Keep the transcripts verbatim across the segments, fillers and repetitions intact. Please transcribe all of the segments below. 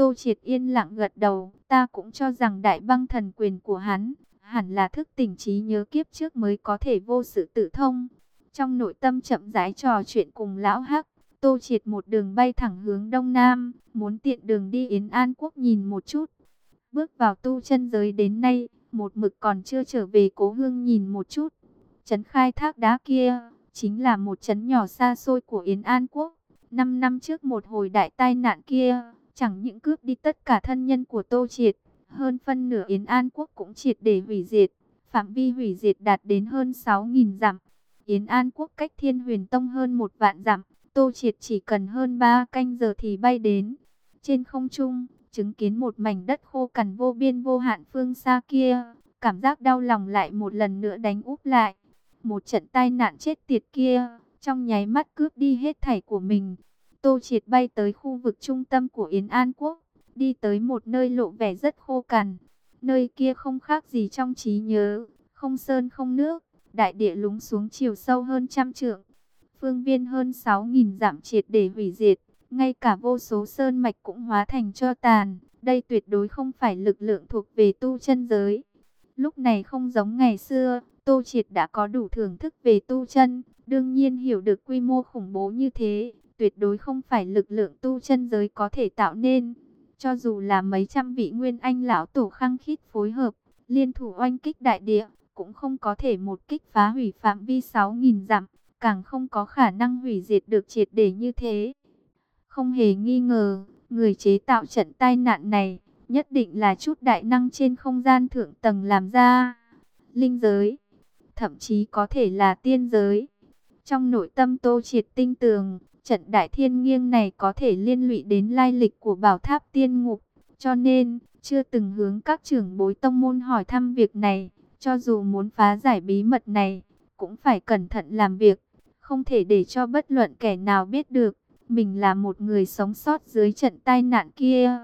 Tô Triệt yên lặng gật đầu, ta cũng cho rằng đại băng thần quyền của hắn, hẳn là thức tỉnh trí nhớ kiếp trước mới có thể vô sự tự thông. Trong nội tâm chậm rãi trò chuyện cùng lão Hắc, Tô Triệt một đường bay thẳng hướng đông nam, muốn tiện đường đi Yến An Quốc nhìn một chút. Bước vào tu chân giới đến nay, một mực còn chưa trở về cố hương nhìn một chút. Trấn khai thác đá kia, chính là một trấn nhỏ xa xôi của Yến An Quốc. Năm năm trước một hồi đại tai nạn kia, chẳng những cướp đi tất cả thân nhân của Tô Triệt, hơn phân nửa Yến An Quốc cũng triệt để hủy diệt. Phạm vi hủy diệt đạt đến hơn sáu nghìn dặm. Yến An Quốc cách Thiên Huyền Tông hơn một vạn dặm, Tô Triệt chỉ cần hơn ba canh giờ thì bay đến. Trên không trung, chứng kiến một mảnh đất khô cằn vô biên vô hạn phương xa kia, cảm giác đau lòng lại một lần nữa đánh úp lại. Một trận tai nạn chết tiệt kia, trong nháy mắt cướp đi hết thảy của mình. Tô Triệt bay tới khu vực trung tâm của Yến An Quốc, đi tới một nơi lộ vẻ rất khô cằn. Nơi kia không khác gì trong trí nhớ, không sơn không nước, đại địa lún xuống chiều sâu hơn trăm trượng. Phương viên hơn sáu nghìn dặm triệt để hủy diệt, ngay cả vô số sơn mạch cũng hóa thành tro tàn. Đây tuyệt đối không phải lực lượng thuộc về tu chân giới. Lúc này không giống ngày xưa, Tô Triệt đã có đủ thưởng thức về tu chân, đương nhiên hiểu được quy mô khủng bố như thế, tuyệt đối không phải lực lượng tu chân giới có thể tạo nên. Cho dù là mấy trăm vị nguyên anh lão tổ khăng khít phối hợp, liên thủ oanh kích đại địa, cũng không có thể một kích phá hủy phạm vi sáu nghìn dặm, càng không có khả năng hủy diệt được triệt để như thế. Không hề nghi ngờ, người chế tạo trận tai nạn này, nhất định là chút đại năng trên không gian thượng tầng làm ra. Linh giới, thậm chí có thể là tiên giới. Trong nội tâm Tô Triệt tinh tường, trận đại thiên nghiêng này có thể liên lụy đến lai lịch của bảo tháp tiên ngục. Cho nên, chưa từng hướng các trưởng bối tông môn hỏi thăm việc này. Cho dù muốn phá giải bí mật này, cũng phải cẩn thận làm việc. Không thể để cho bất luận kẻ nào biết được, mình là một người sống sót dưới trận tai nạn kia.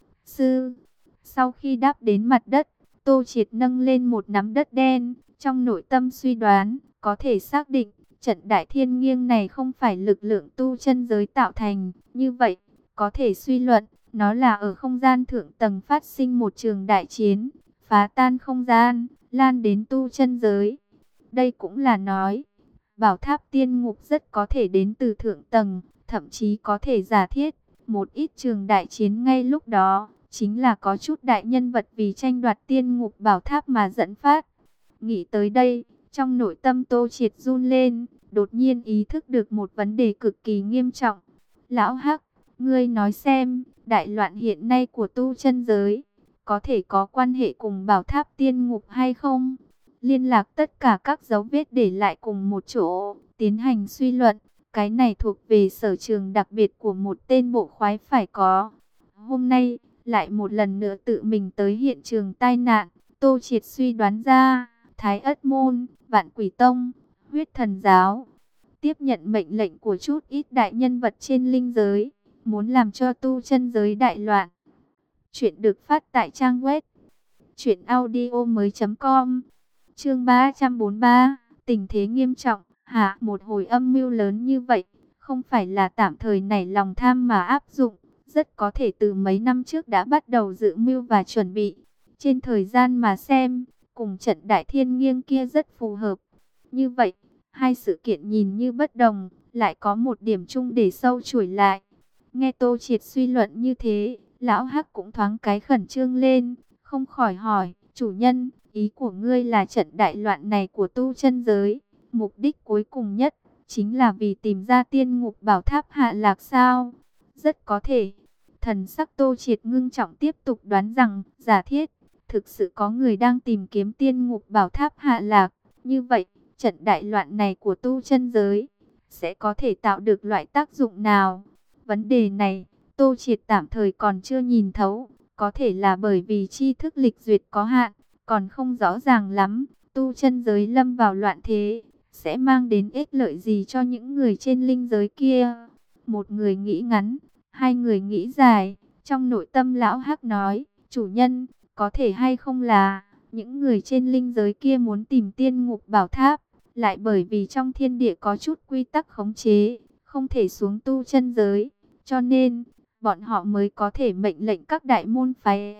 Sư, sau khi đáp đến mặt đất, Tô Triệt nâng lên một nắm đất đen, trong nội tâm suy đoán, có thể xác định, trận đại thiên nghiêng này không phải lực lượng tu chân giới tạo thành. Như vậy, có thể suy luận, nó là ở không gian thượng tầng phát sinh một trường đại chiến, phá tan không gian, lan đến tu chân giới. Đây cũng là nói, bảo tháp tiên ngục rất có thể đến từ thượng tầng, thậm chí có thể giả thiết, một ít trường đại chiến ngay lúc đó, chính là có chút đại nhân vật vì tranh đoạt tiên ngục bảo tháp mà dẫn phát. Nghĩ tới đây, trong nội tâm Tô Triệt run lên, đột nhiên ý thức được một vấn đề cực kỳ nghiêm trọng. Lão Hắc, ngươi nói xem, đại loạn hiện nay của tu chân giới, có thể có quan hệ cùng bảo tháp tiên ngục hay không? Liên lạc tất cả các dấu vết để lại cùng một chỗ, tiến hành suy luận. Cái này thuộc về sở trường đặc biệt của một tên bộ khoái phải có. Hôm nay, lại một lần nữa tự mình tới hiện trường tai nạn, Tô Triệt suy đoán ra, Thái Ất Môn, Vạn Quỷ Tông, Huyết Thần Giáo, tiếp nhận mệnh lệnh của chút ít đại nhân vật trên linh giới, muốn làm cho tu chân giới đại loạn. Chuyện được phát tại trang web truyện audio mới chấm com. Chương ba trăm bốn mươi ba, tình thế nghiêm trọng. Hả, một hồi âm mưu lớn như vậy, không phải là tạm thời nảy lòng tham mà áp dụng, rất có thể từ mấy năm trước đã bắt đầu dự mưu và chuẩn bị. Trên thời gian mà xem, cùng trận đại thiên nghiêng kia rất phù hợp. Như vậy, hai sự kiện nhìn như bất đồng, lại có một điểm chung để sâu chuỗi lại. Nghe Tô Triệt suy luận như thế, lão Hắc cũng thoáng cái khẩn trương lên, không khỏi hỏi, chủ nhân, ý của ngươi là trận đại loạn này của tu chân giới, mục đích cuối cùng nhất, chính là vì tìm ra tiên ngục bảo tháp hạ lạc sao? Rất có thể. Thần sắc Tô Triệt ngưng trọng tiếp tục đoán rằng, giả thiết, thực sự có người đang tìm kiếm tiên ngục bảo tháp hạ lạc. Như vậy, trận đại loạn này của tu chân giới, sẽ có thể tạo được loại tác dụng nào? Vấn đề này, Tô Triệt tạm thời còn chưa nhìn thấu, có thể là bởi vì tri thức lịch duyệt có hạn, còn không rõ ràng lắm, tu chân giới lâm vào loạn thế, sẽ mang đến ích lợi gì cho những người trên linh giới kia. Một người nghĩ ngắn, hai người nghĩ dài, trong nội tâm lão Hắc nói, chủ nhân, có thể hay không là, những người trên linh giới kia muốn tìm tiên ngục bảo tháp, lại bởi vì trong thiên địa có chút quy tắc khống chế, không thể xuống tu chân giới, cho nên, bọn họ mới có thể mệnh lệnh các đại môn phái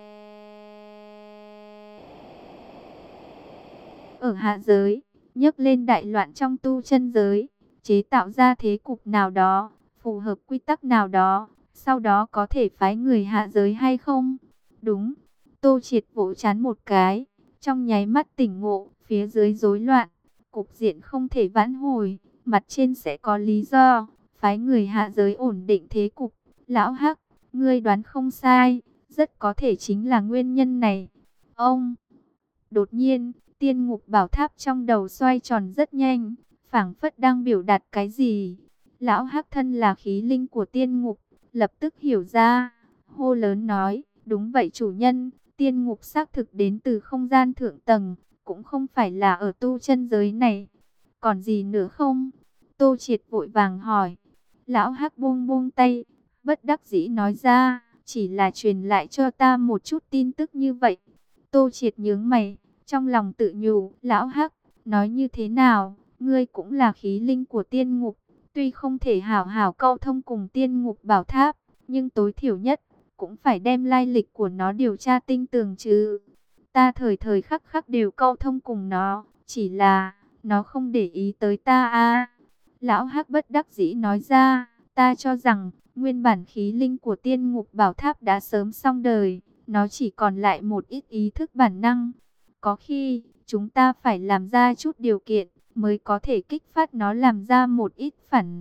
ở hạ giới, nhấc lên đại loạn trong tu chân giới, chế tạo ra thế cục nào đó, phù hợp quy tắc nào đó, sau đó có thể phái người hạ giới hay không? Đúng. Tô Triệt vỗ chán một cái, trong nháy mắt tỉnh ngộ, phía dưới rối loạn, cục diện không thể vãn hồi, mặt trên sẽ có lý do, phái người hạ giới ổn định thế cục. Lão Hắc, ngươi đoán không sai, rất có thể chính là nguyên nhân này. Ông, đột nhiên, tiên ngục bảo tháp trong đầu xoay tròn rất nhanh, phảng phất đang biểu đạt cái gì. Lão Hắc thân là khí linh của tiên ngục, lập tức hiểu ra, hô lớn nói, đúng vậy chủ nhân, tiên ngục xác thực đến từ không gian thượng tầng, cũng không phải là ở tu chân giới này. Còn gì nữa không? Tô Triệt vội vàng hỏi. Lão Hắc buông buông tay, bất đắc dĩ nói ra, chỉ là truyền lại cho ta một chút tin tức như vậy. Tô Triệt nhướng mày, trong lòng tự nhủ, Lão Hắc, nói như thế nào, ngươi cũng là khí linh của tiên ngục, tuy không thể hảo hảo câu thông cùng tiên ngục bảo tháp, nhưng tối thiểu nhất, cũng phải đem lai lịch của nó điều tra tinh tường chứ. Ta thời thời khắc khắc đều câu thông cùng nó, chỉ là, nó không để ý tới ta a. Lão Hắc bất đắc dĩ nói ra, ta cho rằng, nguyên bản khí linh của tiên ngục bảo tháp đã sớm xong đời, nó chỉ còn lại một ít ý thức bản năng. Có khi, chúng ta phải làm ra chút điều kiện, mới có thể kích phát nó làm ra một ít phản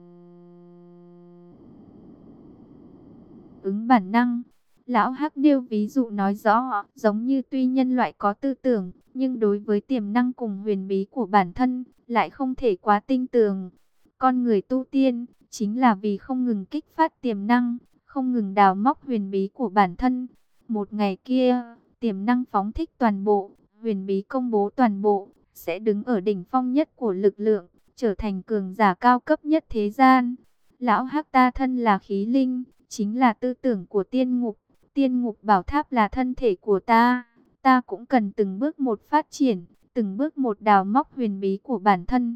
ứng bản năng. Lão Hắc nêu ví dụ nói rõ, giống như tuy nhân loại có tư tưởng, nhưng đối với tiềm năng cùng huyền bí của bản thân, lại không thể quá tinh tường. Con người tu tiên, chính là vì không ngừng kích phát tiềm năng, không ngừng đào móc huyền bí của bản thân. Một ngày kia, tiềm năng phóng thích toàn bộ, huyền bí công bố toàn bộ, sẽ đứng ở đỉnh phong nhất của lực lượng, trở thành cường giả cao cấp nhất thế gian. Lão Hắc ta thân là khí linh, chính là tư tưởng của tiên ngục, tiên ngục bảo tháp là thân thể của ta, ta cũng cần từng bước một phát triển, từng bước một đào móc huyền bí của bản thân.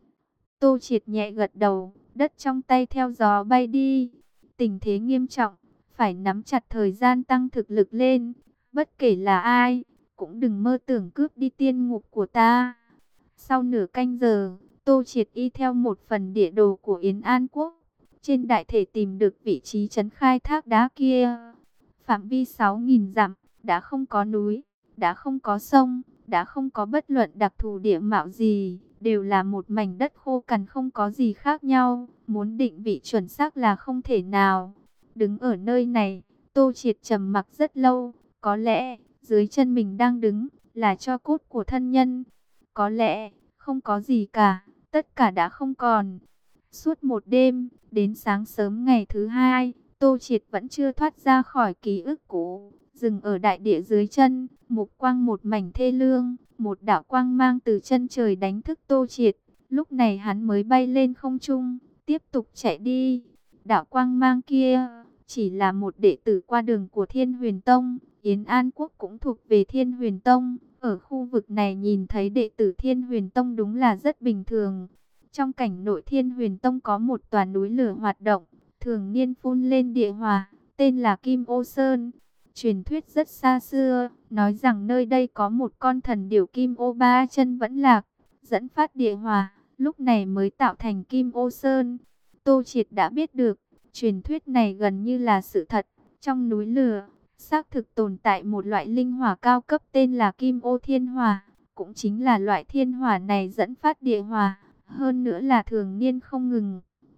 Tô Triệt nhẹ gật đầu, đất trong tay theo gió bay đi, tình thế nghiêm trọng, phải nắm chặt thời gian tăng thực lực lên, bất kể là ai, cũng đừng mơ tưởng cướp đi tiên ngục của ta. Sau nửa canh giờ, Tô Triệt y theo một phần địa đồ của Yến An Quốc, trên đại thể tìm được vị trí trấn khai thác đá kia. Phạm vi sáu nghìn dặm, đã không có núi, đã không có sông, đã không có bất luận đặc thù địa mạo gì, đều là một mảnh đất khô cằn không có gì khác nhau, muốn định vị chuẩn xác là không thể nào. Đứng ở nơi này, Tô Triệt trầm mặc rất lâu, có lẽ dưới chân mình đang đứng là tro cốt của thân nhân, có lẽ không có gì cả, tất cả đã không còn. Suốt một đêm, đến sáng sớm ngày thứ hai, Tô Triệt vẫn chưa thoát ra khỏi ký ức cũ, dừng ở đại địa dưới chân, mục quang một mảnh thê lương, một đạo quang mang từ chân trời đánh thức Tô Triệt, lúc này hắn mới bay lên không trung, tiếp tục chạy đi. Đạo quang mang kia, chỉ là một đệ tử qua đường của Thiên Huyền Tông, Yến An Quốc cũng thuộc về Thiên Huyền Tông, ở khu vực này nhìn thấy đệ tử Thiên Huyền Tông đúng là rất bình thường. Trong cảnh nội Thiên Huyền Tông có một tòa núi lửa hoạt động, thường niên phun lên địa hỏa, tên là Kim Ô Sơn. Truyền thuyết rất xa xưa, nói rằng nơi đây có một con thần điểu Kim Ô ba chân vẫn lạc, dẫn phát địa hỏa, lúc này mới tạo thành Kim Ô Sơn. Tô Triệt đã biết được, truyền thuyết này gần như là sự thật. Trong núi lửa, xác thực tồn tại một loại linh hỏa cao cấp tên là Kim Ô Thiên Hỏa, cũng chính là loại thiên hỏa này dẫn phát địa hỏa, hơn nữa là thường niên không ngừng.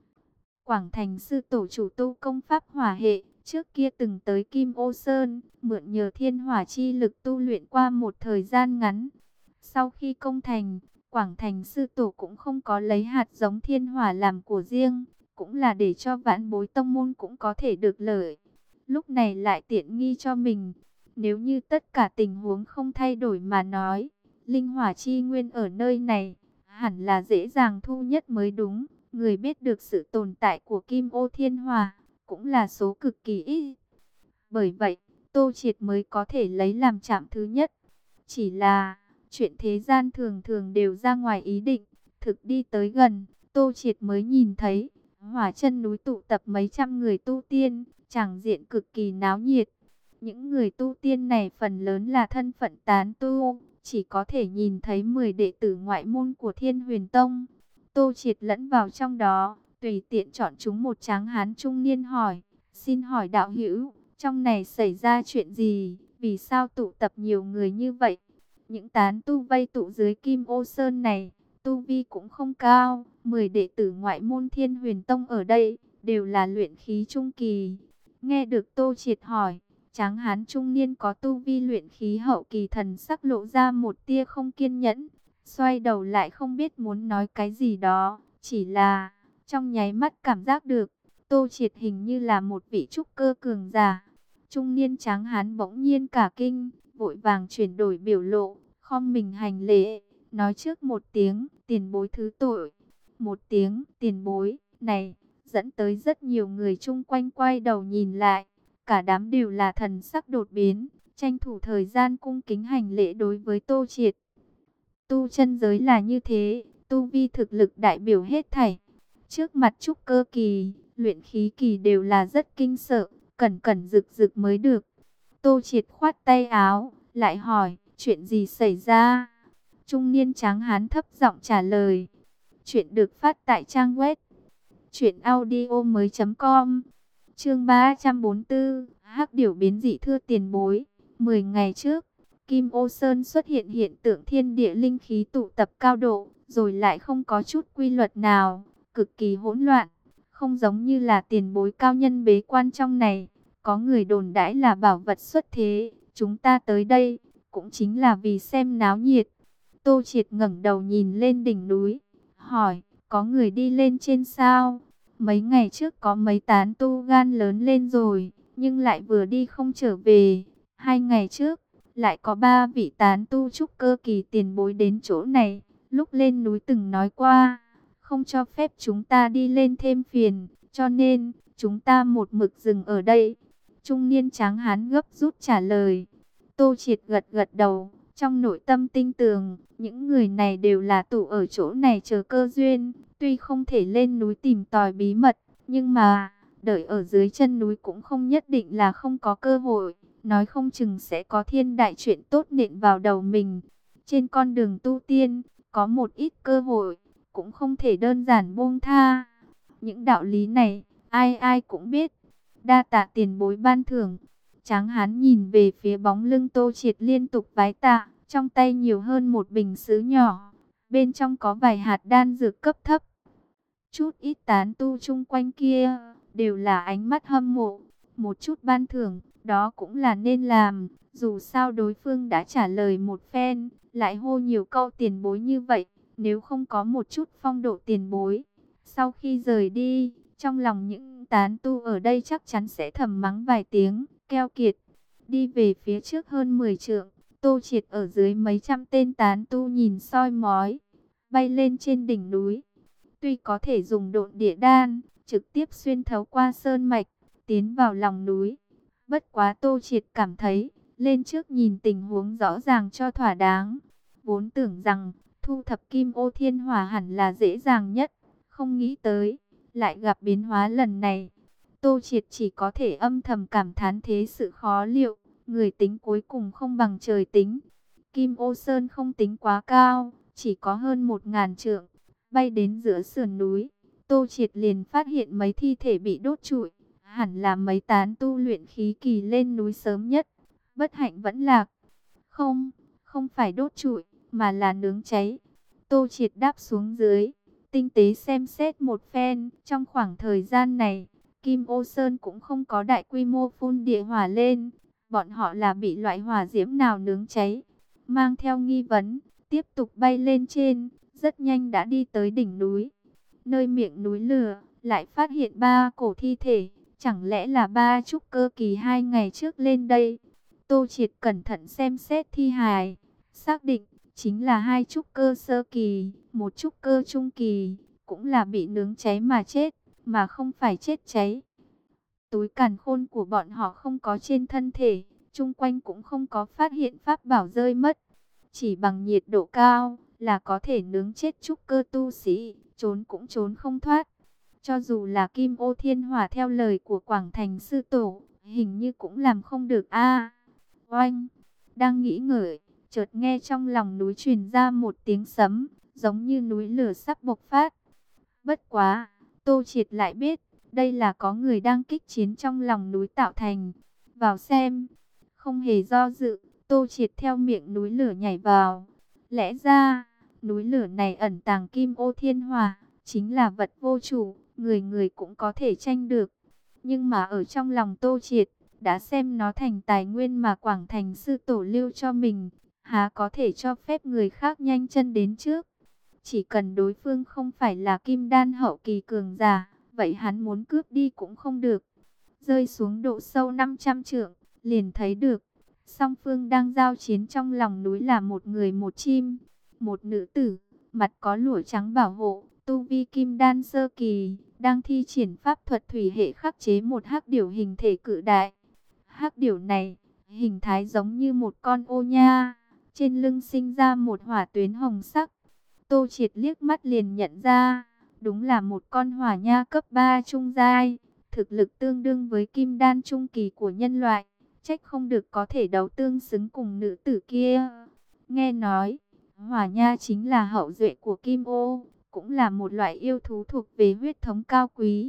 Quảng Thành sư tổ chủ tu công pháp hỏa hệ, trước kia từng tới Kim Ô Sơn, mượn nhờ thiên hỏa chi lực tu luyện qua một thời gian ngắn. Sau khi công thành, Quảng Thành sư tổ cũng không có lấy hạt giống thiên hỏa làm của riêng, cũng là để cho vãn bối tông môn cũng có thể được lợi. Lúc này lại tiện nghi cho mình. Nếu như tất cả tình huống không thay đổi mà nói, linh hỏa chi nguyên ở nơi này hẳn là dễ dàng thu nhất mới đúng. Người biết được sự tồn tại của Kim Ô Thiên Hỏa cũng là số cực kỳ ít. Bởi vậy, Tô Triệt mới có thể lấy làm chạm thứ nhất. Chỉ là, chuyện thế gian thường thường đều ra ngoài ý định. Thực đi tới gần, Tô Triệt mới nhìn thấy, hỏa chân núi tụ tập mấy trăm người tu tiên, tràng diện cực kỳ náo nhiệt. Những người tu tiên này phần lớn là thân phận tán tu, chỉ có thể nhìn thấy mười đệ tử ngoại môn của Thiên Huyền Tông. Tô Triệt lẫn vào trong đó, tùy tiện chọn chúng một tráng hán trung niên hỏi, xin hỏi đạo hữu, trong này xảy ra chuyện gì, vì sao tụ tập nhiều người như vậy? Những tán tu vây tụ dưới Kim Ô Sơn này, tu vi cũng không cao, mười đệ tử ngoại môn Thiên Huyền Tông ở đây, đều là luyện khí trung kỳ. Nghe được Tô Triệt hỏi, tráng hán trung niên có tu vi luyện khí hậu kỳ thần sắc lộ ra một tia không kiên nhẫn, xoay đầu lại không biết muốn nói cái gì đó, chỉ là trong nháy mắt cảm giác được, Tô Triệt hình như là một vị trúc cơ cường giả. Trung niên tráng hán bỗng nhiên cả kinh, vội vàng chuyển đổi biểu lộ, khom mình hành lễ, nói trước một tiếng, tiền bối thứ tội. Một tiếng, tiền bối, này, dẫn tới rất nhiều người chung quanh quay đầu nhìn lại. Cả đám đều là thần sắc đột biến, tranh thủ thời gian cung kính hành lễ đối với Tô Triệt. Tu chân giới là như thế, tu vi thực lực đại biểu hết thảy. Trước mặt trúc cơ kỳ, luyện khí kỳ đều là rất kinh sợ, cẩn cẩn rực rực mới được. Tô Triệt khoát tay áo, lại hỏi, chuyện gì xảy ra? Trung niên tráng hán thấp giọng trả lời. Chuyện được phát tại trang web truyện audio mới chấm com. Chương ba trăm bốn mươi tư, Hắc điểu biến dị thưa tiền bối. mười ngày trước, Kim Ô Sơn xuất hiện hiện tượng thiên địa linh khí tụ tập cao độ, rồi lại không có chút quy luật nào, cực kỳ hỗn loạn, không giống như là tiền bối cao nhân bế quan trong này. Có người đồn đãi là bảo vật xuất thế, chúng ta tới đây cũng chính là vì xem náo nhiệt. Tô Triệt ngẩng đầu nhìn lên đỉnh núi, hỏi, có người đi lên trên sao? Mấy ngày trước có mấy tán tu gan lớn lên rồi, nhưng lại vừa đi không trở về. Hai ngày trước, lại có ba vị tán tu trúc cơ kỳ tiền bối đến chỗ này. Lúc lên núi từng nói qua, không cho phép chúng ta đi lên thêm phiền, cho nên chúng ta một mực dừng ở đây. Trung niên tráng hán gấp rút trả lời. Tô Triệt gật gật đầu, trong nội tâm tinh tường, những người này đều là tụ ở chỗ này chờ cơ duyên. Tuy không thể lên núi tìm tòi bí mật, nhưng mà đợi ở dưới chân núi cũng không nhất định là không có cơ hội. Nói không chừng sẽ có thiên đại chuyện tốt nện vào đầu mình. Trên con đường tu tiên, có một ít cơ hội, cũng không thể đơn giản buông tha. Những đạo lý này, ai ai cũng biết. Đa tạ tiền bối ban thưởng. Tráng hán nhìn về phía bóng lưng Tô Triệt liên tục vái tạ, trong tay nhiều hơn một bình sứ nhỏ. Bên trong có vài hạt đan dược cấp thấp. Chút ít tán tu chung quanh kia, đều là ánh mắt hâm mộ. Một chút ban thưởng, đó cũng là nên làm. Dù sao đối phương đã trả lời một phen, lại hô nhiều câu tiền bối như vậy. Nếu không có một chút phong độ tiền bối, sau khi rời đi, trong lòng những tán tu ở đây chắc chắn sẽ thầm mắng vài tiếng, keo kiệt. Đi về phía trước hơn mười trượng, Tô Triệt ở dưới mấy trăm tên tán tu nhìn soi mói, bay lên trên đỉnh núi. Tuy có thể dùng độn địa đan, trực tiếp xuyên thấu qua sơn mạch, tiến vào lòng núi. Bất quá Tô Triệt cảm thấy, lên trước nhìn tình huống rõ ràng cho thỏa đáng. Vốn tưởng rằng, thu thập kim ô thiên hỏa hẳn là dễ dàng nhất, không nghĩ tới, lại gặp biến hóa lần này. Tô Triệt chỉ có thể âm thầm cảm thán thế sự khó liệu, người tính cuối cùng không bằng trời tính. Kim Ô Sơn không tính quá cao, chỉ có hơn một ngàn trượng, bay đến giữa sườn núi. Tô Triệt liền phát hiện mấy thi thể bị đốt trụi, hẳn là mấy tán tu luyện khí kỳ lên núi sớm nhất. Bất hạnh vẫn lạc. Không, không phải đốt trụi, mà là nướng cháy. Tô Triệt đáp xuống dưới, tinh tế xem xét một phen. Trong khoảng thời gian này, Kim Ô Sơn cũng không có đại quy mô phun địa hỏa lên. Bọn họ là bị loại hỏa diễm nào nướng cháy. Mang theo nghi vấn, tiếp tục bay lên trên, rất nhanh đã đi tới đỉnh núi. Nơi miệng núi lửa, lại phát hiện ba cổ thi thể. Chẳng lẽ là ba trúc cơ kỳ hai ngày trước lên đây? Tô Triệt cẩn thận xem xét thi hài, xác định chính là hai trúc cơ sơ kỳ, một trúc cơ trung kỳ, cũng là bị nướng cháy mà chết, mà không phải chết cháy. Túi càn khôn của bọn họ không có trên thân thể, chung quanh cũng không có phát hiện pháp bảo rơi mất. Chỉ bằng nhiệt độ cao là có thể nướng chết trúc cơ tu sĩ, trốn cũng trốn không thoát. Cho dù là Kim Ô Thiên Hỏa theo lời của Quảng Thành sư tổ, hình như cũng làm không được a. Oanh, đang nghĩ ngợi, chợt nghe trong lòng núi truyền ra một tiếng sấm, giống như núi lửa sắp bộc phát. Bất quá, Tô Triệt lại biết, đây là có người đang kích chiến trong lòng núi tạo thành. Vào xem, không hề do dự, Tô Triệt theo miệng núi lửa nhảy vào. Lẽ ra, núi lửa này ẩn tàng Kim Ô Thiên Hỏa, chính là vật vô chủ, người người cũng có thể tranh được. Nhưng mà ở trong lòng Tô Triệt, đã xem nó thành tài nguyên mà Quảng Thành sư tổ lưu cho mình, há có thể cho phép người khác nhanh chân đến trước. Chỉ cần đối phương không phải là kim đan hậu kỳ cường giả, vậy hắn muốn cướp đi cũng không được. Rơi xuống độ sâu năm trăm trượng, liền thấy được, song phương đang giao chiến trong lòng núi là một người một chim, một nữ tử, mặt có lụa trắng bảo hộ, tu vi kim đan sơ kỳ, đang thi triển pháp thuật thủy hệ khắc chế một hắc điểu hình thể cự đại. Hắc điểu này, hình thái giống như một con ô nha, trên lưng sinh ra một hỏa tuyến hồng sắc. Tô Triệt liếc mắt liền nhận ra, đúng là một con hỏa nha cấp ba trung giai, thực lực tương đương với kim đan trung kỳ của nhân loại, trách không được có thể đấu tương xứng cùng nữ tử kia. Nghe nói, hỏa nha chính là hậu duệ của Kim Ô, cũng là một loại yêu thú thuộc về huyết thống cao quý.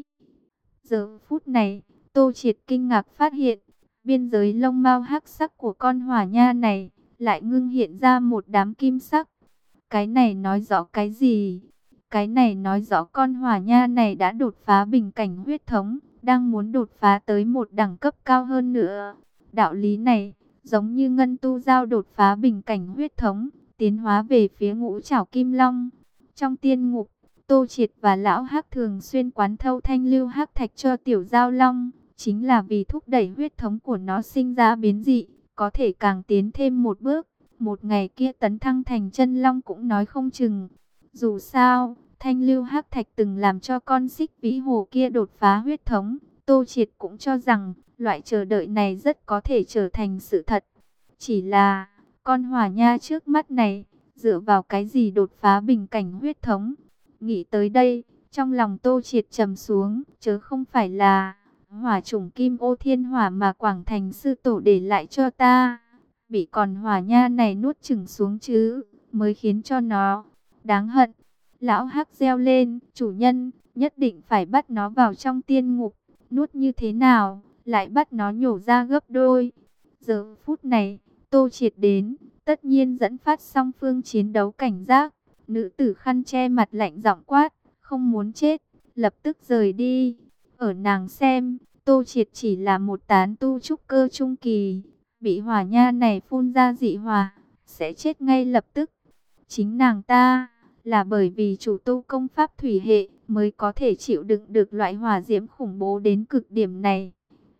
Giờ phút này, Tô Triệt kinh ngạc phát hiện, biên giới lông mao hắc sắc của con hỏa nha này, lại ngưng hiện ra một đám kim sắc. Cái này nói rõ cái gì? Cái này nói rõ con hỏa nha này đã đột phá bình cảnh huyết thống, đang muốn đột phá tới một đẳng cấp cao hơn nữa. Đạo lý này, giống như ngân tu giao đột phá bình cảnh huyết thống, tiến hóa về phía ngũ trảo kim long. Trong tiên ngục, Tô Triệt và Lão Hắc thường xuyên quán thâu thanh lưu hắc thạch cho tiểu giao long, chính là vì thúc đẩy huyết thống của nó sinh ra biến dị, có thể càng tiến thêm một bước. Một ngày kia tấn thăng thành chân long cũng nói không chừng. Dù sao, thanh lưu hắc thạch từng làm cho con xích vĩ hồ kia đột phá huyết thống. Tô Triệt cũng cho rằng, loại chờ đợi này rất có thể trở thành sự thật. Chỉ là, con hỏa nha trước mắt này, dựa vào cái gì đột phá bình cảnh huyết thống? Nghĩ tới đây, trong lòng Tô Triệt trầm xuống, chớ không phải là hỏa chủng Kim Ô Thiên Hỏa mà Quảng Thành sư tổ để lại cho ta. Bị còn hỏa nha này nuốt chửng xuống chứ, mới khiến cho nó đáng hận. Lão Hắc reo lên, chủ nhân, nhất định phải bắt nó vào trong tiên ngục, nuốt như thế nào, lại bắt nó nhổ ra gấp đôi. Giờ phút này, Tô Triệt đến, tất nhiên dẫn phát song phương chiến đấu cảnh giác. Nữ tử khăn che mặt lạnh giọng quát, không muốn chết, lập tức rời đi. Ở nàng xem, Tô Triệt chỉ là một tán tu trúc cơ trung kỳ, bị hỏa nha này phun ra dị hỏa, sẽ chết ngay lập tức. Chính nàng ta, là bởi vì chủ tu công pháp thủy hệ, mới có thể chịu đựng được loại hỏa diễm khủng bố đến cực điểm này.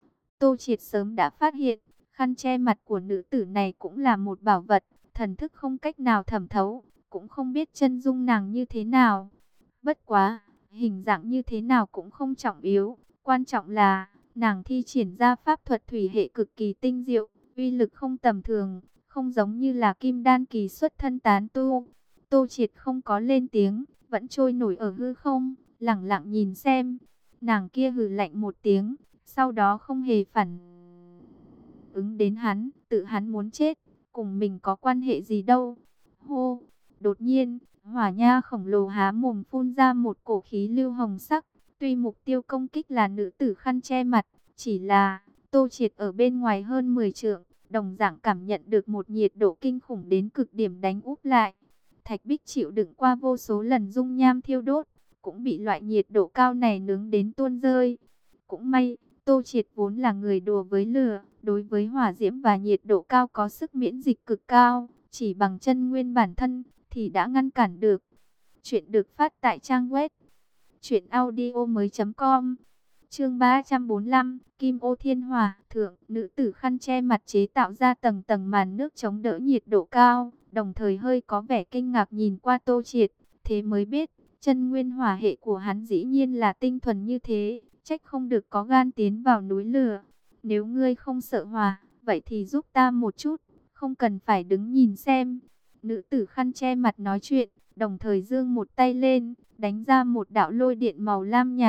Tô Triệt sớm đã phát hiện, khăn che mặt của nữ tử này cũng là một bảo vật, thần thức không cách nào thẩm thấu, cũng không biết chân dung nàng như thế nào. Bất quá, hình dạng như thế nào cũng không trọng yếu, quan trọng là, nàng thi triển ra pháp thuật thủy hệ cực kỳ tinh diệu, uy lực không tầm thường, không giống như là kim đan kỳ xuất thân tán tu. Tô Triệt không có lên tiếng, vẫn trôi nổi ở hư không, lẳng lặng nhìn xem. Nàng kia hừ lạnh một tiếng, sau đó không hề phản ứng đến hắn, tự hắn muốn chết, cùng mình có quan hệ gì đâu. Hô, đột nhiên, hỏa nha khổng lồ há mồm phun ra một cổ khí lưu hồng sắc. Tuy mục tiêu công kích là nữ tử khăn che mặt, chỉ là Tô Triệt ở bên ngoài hơn mười trượng, đồng dạng cảm nhận được một nhiệt độ kinh khủng đến cực điểm đánh úp lại. Thạch Bích chịu đựng qua vô số lần dung nham thiêu đốt, cũng bị loại nhiệt độ cao này nướng đến tuôn rơi. Cũng may, Tô Triệt vốn là người đùa với lửa, đối với hỏa diễm và nhiệt độ cao có sức miễn dịch cực cao, chỉ bằng chân nguyên bản thân thì đã ngăn cản được. Chuyện được phát tại trang web truyện audio mới chấm com. Chương ba trăm bốn mươi lăm, Kim Ô Thiên Hỏa, thượng, nữ tử khăn che mặt chế tạo ra tầng tầng màn nước chống đỡ nhiệt độ cao, đồng thời hơi có vẻ kinh ngạc nhìn qua Tô Triệt, thế mới biết, chân nguyên hỏa hệ của hắn dĩ nhiên là tinh thuần như thế, trách không được có gan tiến vào núi lửa. Nếu ngươi không sợ hỏa, vậy thì giúp ta một chút, không cần phải đứng nhìn xem. Nữ tử khăn che mặt nói chuyện, đồng thời giương một tay lên, đánh ra một đạo lôi điện màu lam nhạt.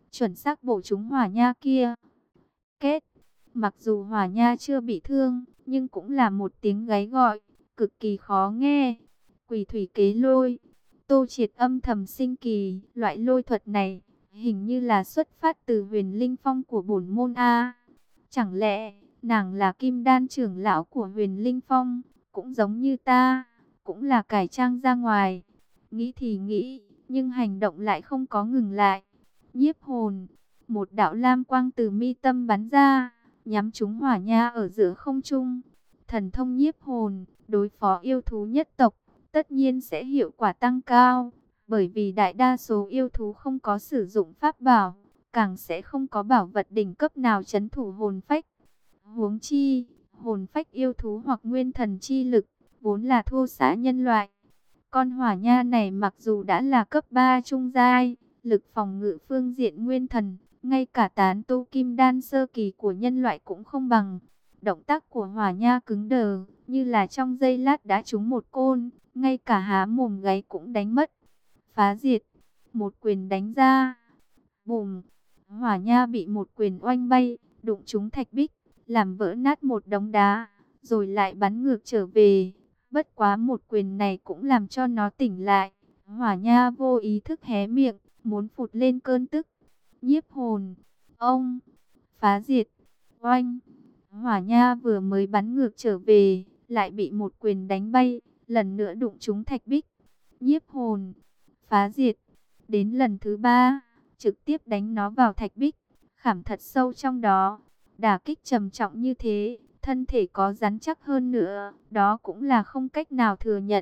chuẩn xác bổ trúng hỏa nha kia. Kết, mặc dù hỏa nha chưa bị thương, nhưng cũng là một tiếng gáy gọi, cực kỳ khó nghe. Quỷ thủy kế lôi, Tô Triệt âm thầm sinh kỳ, loại lôi thuật này, hình như là xuất phát từ huyền linh phong của bổn môn A. Chẳng lẽ, nàng là kim đan trưởng lão của huyền linh phong, cũng giống như ta, cũng là cải trang ra ngoài. Nghĩ thì nghĩ, nhưng hành động lại không có ngừng lại. Nhiếp hồn, một đạo lam quang từ mi tâm bắn ra, nhắm trúng hỏa nha ở giữa không trung. Thần thông nhiếp hồn, đối phó yêu thú nhất tộc, tất nhiên sẽ hiệu quả tăng cao. Bởi vì đại đa số yêu thú không có sử dụng pháp bảo, càng sẽ không có bảo vật đỉnh cấp nào trấn thủ hồn phách. Huống chi, hồn phách yêu thú hoặc nguyên thần chi lực, vốn là thô xã nhân loại. Con hỏa nha này mặc dù đã là cấp ba trung giai, lực phòng ngự phương diện nguyên thần, ngay cả tán tu kim đan sơ kỳ của nhân loại cũng không bằng. Động tác của hỏa nha cứng đờ, như là trong giây lát đã trúng một côn, ngay cả há mồm gáy cũng đánh mất. Phá diệt, một quyền đánh ra. Bùm, hỏa nha bị một quyền oanh bay, đụng trúng thạch bích, làm vỡ nát một đống đá, rồi lại bắn ngược trở về. Bất quá một quyền này cũng làm cho nó tỉnh lại. Hỏa nha vô ý thức hé miệng, muốn phụt lên cơn tức. Nhiếp hồn, ông, phá diệt, oanh. Hỏa nha vừa mới bắn ngược trở về, lại bị một quyền đánh bay, lần nữa đụng trúng thạch bích. Nhiếp hồn, phá diệt, đến lần thứ ba, trực tiếp đánh nó vào thạch bích, khảm thật sâu trong đó. Đả kích trầm trọng như thế, thân thể có rắn chắc hơn nữa, đó cũng là không cách nào thừa nhận.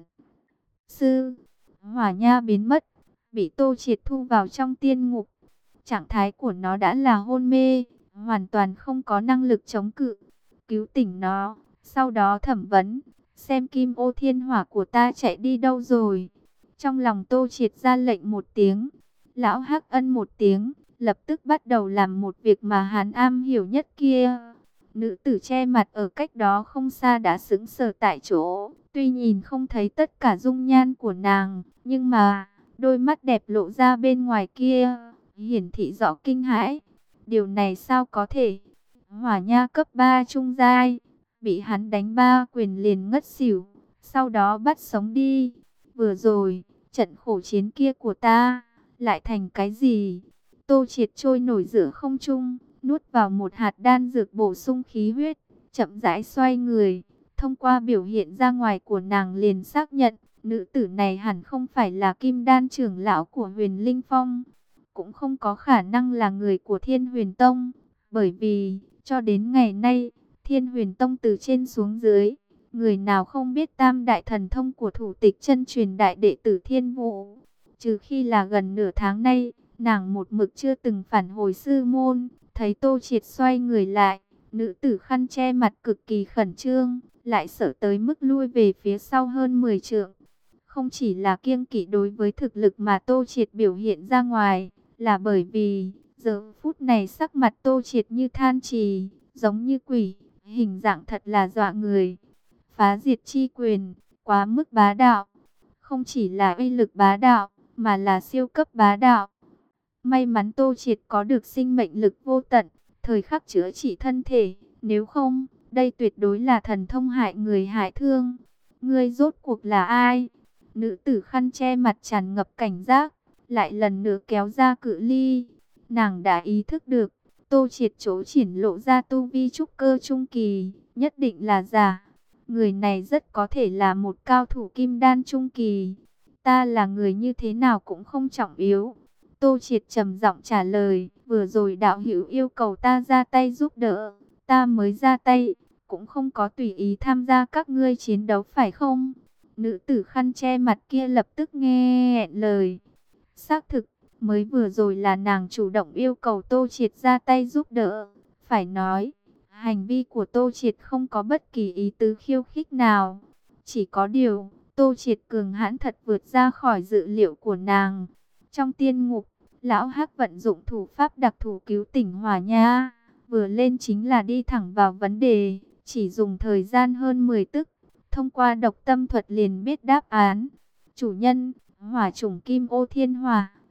Sư, hỏa nha biến mất, bị Tô Triệt thu vào trong tiên ngục. Trạng thái của nó đã là hôn mê, hoàn toàn không có năng lực chống cự. Cứu tỉnh nó, sau đó thẩm vấn, xem kim ô thiên hỏa của ta chạy đi đâu rồi. Trong lòng Tô Triệt ra lệnh một tiếng, lão Hắc ân một tiếng, lập tức bắt đầu làm một việc mà hắn am hiểu nhất kia. Nữ tử che mặt ở cách đó không xa đã sững sờ tại chỗ, tuy nhìn không thấy tất cả dung nhan của nàng, nhưng mà đôi mắt đẹp lộ ra bên ngoài kia, hiển thị rõ kinh hãi. Điều này sao có thể? Hỏa nha cấp ba trung giai, bị hắn đánh ba quyền liền ngất xỉu, sau đó bắt sống đi. Vừa rồi, trận khổ chiến kia của ta, lại thành cái gì? Tô Triệt trôi nổi giữa không trung, nuốt vào một hạt đan dược bổ sung khí huyết, chậm rãi xoay người. Thông qua biểu hiện ra ngoài của nàng liền xác nhận, nữ tử này hẳn không phải là kim đan trưởng lão của Huyền Linh Phong, cũng không có khả năng là người của Thiên Huyền Tông, bởi vì cho đến ngày nay, Thiên Huyền Tông từ trên xuống dưới, người nào không biết tam đại thần thông của thủ tịch chân truyền đại đệ tử Thiên Vũ. Trừ khi là gần nửa tháng nay, nàng một mực chưa từng phản hồi sư môn. Thấy Tô Triệt xoay người lại, nữ tử khăn che mặt cực kỳ khẩn trương, lại sợ tới mức lui về phía sau hơn mười trượng. Không chỉ là kiêng kỵ đối với thực lực mà Tô Triệt biểu hiện ra ngoài, là bởi vì giờ phút này sắc mặt Tô Triệt như than trì, giống như quỷ, hình dạng thật là dọa người. Phá diệt chi quyền, quá mức bá đạo. Không chỉ là uy lực bá đạo, mà là siêu cấp bá đạo. May mắn Tô Triệt có được sinh mệnh lực vô tận, thời khắc chữa trị thân thể, nếu không, đây tuyệt đối là thần thông hại người hại thương. Ngươi rốt cuộc là ai? Nữ tử khăn che mặt tràn ngập cảnh giác, lại lần nữa kéo ra cự ly. Nàng đã ý thức được, Tô Triệt chỗ triển lộ ra tu vi trúc cơ trung kỳ, nhất định là giả. Người này rất có thể là một cao thủ kim đan trung kỳ. Ta là người như thế nào cũng không trọng yếu. Tô Triệt trầm giọng trả lời, vừa rồi đạo hữu yêu cầu ta ra tay giúp đỡ, ta mới ra tay, cũng không có tùy ý tham gia các ngươi chiến đấu phải không? Nữ tử khăn che mặt kia lập tức nghe lời. Xác thực, mới vừa rồi là nàng chủ động yêu cầu Tô Triệt ra tay giúp đỡ. Phải nói, hành vi của Tô Triệt không có bất kỳ ý tứ khiêu khích nào. Chỉ có điều, Tô Triệt cường hãn thật vượt ra khỏi dự liệu của nàng. Trong tiên ngục, lão Hắc vận dụng thủ pháp đặc thù cứu tỉnh hỏa nha. Vừa lên chính là đi thẳng vào vấn đề, chỉ dùng thời gian hơn mười tức. Thông qua độc tâm thuật liền biết đáp án. Chủ nhân, hỏa chủng kim ô thiên hỏa,